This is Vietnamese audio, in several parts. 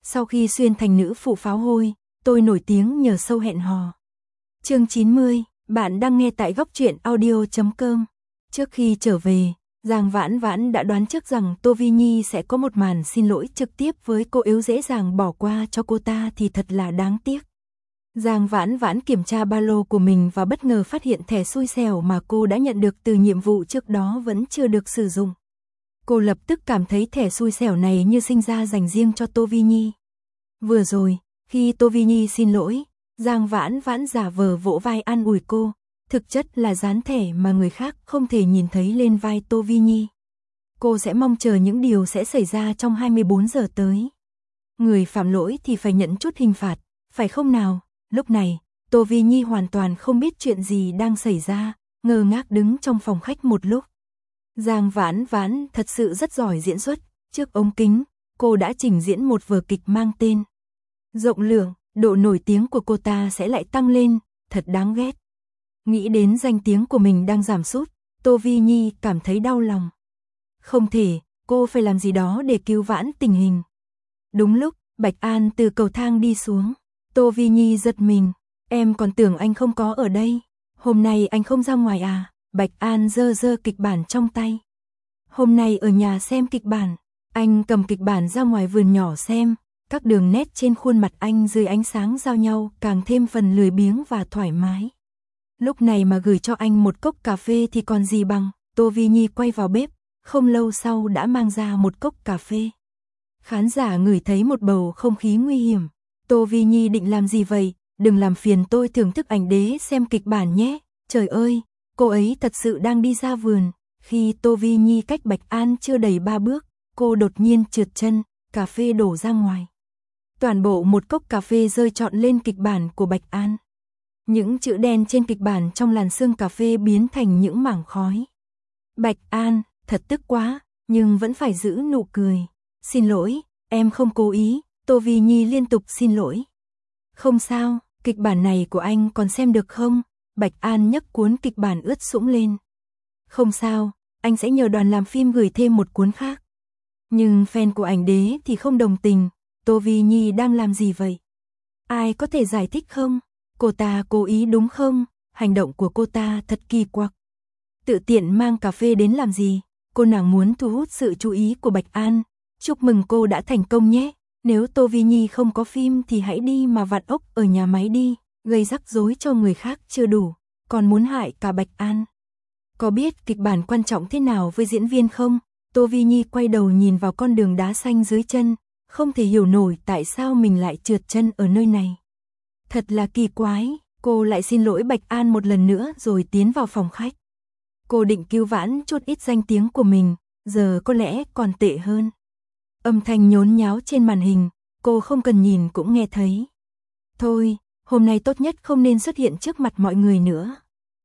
Sau khi xuyên thành nữ phụ pháo hôi, tôi nổi tiếng nhờ show hẹn hò. Chương 90, bạn đang nghe tại góc truyện audio.com. Trước khi trở về, Giang Vãn Vãn đã đoán trước rằng Tô Vi Nhi sẽ có một màn xin lỗi trực tiếp với cô, yếu dễ dàng bỏ qua cho cô ta thì thật là đáng tiếc. Giang Vãn Vãn kiểm tra ba lô của mình và bất ngờ phát hiện thẻ xui xẻo mà cô đã nhận được từ nhiệm vụ trước đó vẫn chưa được sử dụng. Cô lập tức cảm thấy thẻ xui xẻo này như sinh ra dành riêng cho Tô Vi Nhi. Vừa rồi, khi Tô Vi Nhi xin lỗi, Giang Vãn Vãn giả vờ vỗ vai an ủi cô, thực chất là dán thẻ mà người khác không thể nhìn thấy lên vai Tô Vi Nhi. Cô sẽ mong chờ những điều sẽ xảy ra trong 24 giờ tới. Người phạm lỗi thì phải nhận chút hình phạt, phải không nào? Lúc này, Tô Vi Nhi hoàn toàn không biết chuyện gì đang xảy ra, ngơ ngác đứng trong phòng khách một lúc. Giang Vãn Vãn thật sự rất giỏi diễn xuất, trước ống kính, cô đã trình diễn một vở kịch mang tên Rộng Lượng, độ nổi tiếng của cô ta sẽ lại tăng lên, thật đáng ghét. Nghĩ đến danh tiếng của mình đang giảm sút, Tô Vi Nhi cảm thấy đau lòng. Không thể, cô phải làm gì đó để cứu vãn tình hình. Đúng lúc, Bạch An từ cầu thang đi xuống, Tô Vi Nhi giật mình, em còn tưởng anh không có ở đây, hôm nay anh không ra ngoài à? Bạch An giơ kịch bản trong tay. Hôm nay ở nhà xem kịch bản, anh cầm kịch bản ra ngoài vườn nhỏ xem, các đường nét trên khuôn mặt anh dưới ánh sáng giao nhau càng thêm phần lười biếng và thoải mái. Lúc này mà gửi cho anh một cốc cà phê thì còn gì bằng. Tô Vi Nhi quay vào bếp, không lâu sau đã mang ra một cốc cà phê. Khán giả ngửi thấy một bầu không khí nguy hiểm. Tô Vi Nhi định làm gì vậy? Đừng làm phiền tôi thưởng thức ảnh đế xem kịch bản nhé. Trời ơi, cô ấy thật sự đang đi ra vườn. Khi Tô Vi Nhi cách Bạch An chưa đầy 3 bước, cô đột nhiên trượt chân, cà phê đổ ra ngoài. Toàn bộ một cốc cà phê rơi trọn lên kịch bản của Bạch An. Những chữ đen trên kịch bản trong làn sương cà phê biến thành những mảng khói. Bạch An, thật tức quá, nhưng vẫn phải giữ nụ cười. Xin lỗi, em không cố ý. Tô Vi Nhi liên tục xin lỗi. Không sao, kịch bản này của anh còn xem được không? Bạch An nhấc cuốn kịch bản ướt sũng lên. Không sao, anh sẽ nhờ đoàn làm phim gửi thêm một cuốn khác. Nhưng fan của ảnh đế thì không đồng tình. Tô Vi Nhi đang làm gì vậy? Ai có thể giải thích không? Cô ta cố ý đúng không? Hành động của cô ta thật kỳ quặc. Tự tiện mang cà phê đến làm gì? Cô nàng muốn thu hút sự chú ý của Bạch An. Chúc mừng cô đã thành công nhé. Nếu Tô Vi Nhi không có phim thì hãy đi mà vặn ốc ở nhà máy đi. Gây rắc rối cho người khác chưa đủ, còn muốn hại cả Bạch An. Có biết kịch bản quan trọng thế nào với diễn viên không? Tô Vi Nhi quay đầu nhìn vào con đường đá xanh dưới chân, không thể hiểu nổi tại sao mình lại trượt chân ở nơi này. Thật là kỳ quái, cô lại xin lỗi Bạch An một lần nữa rồi tiến vào phòng khách. Cô định cứu vãn chút ít danh tiếng của mình, giờ có lẽ còn tệ hơn. Âm thanh nhốn nháo trên màn hình, cô không cần nhìn cũng nghe thấy. Thôi, hôm nay tốt nhất không nên xuất hiện trước mặt mọi người nữa.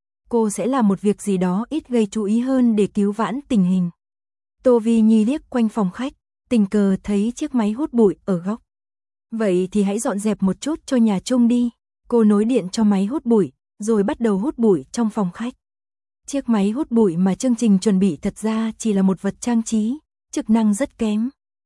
Cô sẽ làm một việc gì đó ít gây chú ý hơn để cứu vãn tình hình. Tô Vi Nhi liếc quanh phòng khách, tình cờ thấy chiếc máy hút bụi ở góc. Vậy thì hãy dọn dẹp một chút cho nhà chung đi. Cô nối điện cho máy hút bụi, rồi bắt đầu hút bụi trong phòng khách. Chiếc máy hút bụi mà chương trình chuẩn bị thật ra chỉ là một vật trang trí, chức năng rất kém.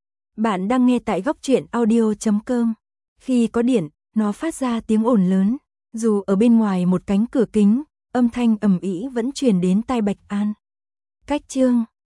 Bạn đang nghe tại góc truyện audio.com. Khi có điện, nó phát ra tiếng ồn lớn. Dù ở bên ngoài một cánh cửa kính, âm thanh ầm ĩ vẫn truyền đến tai Bạch An. Cách chương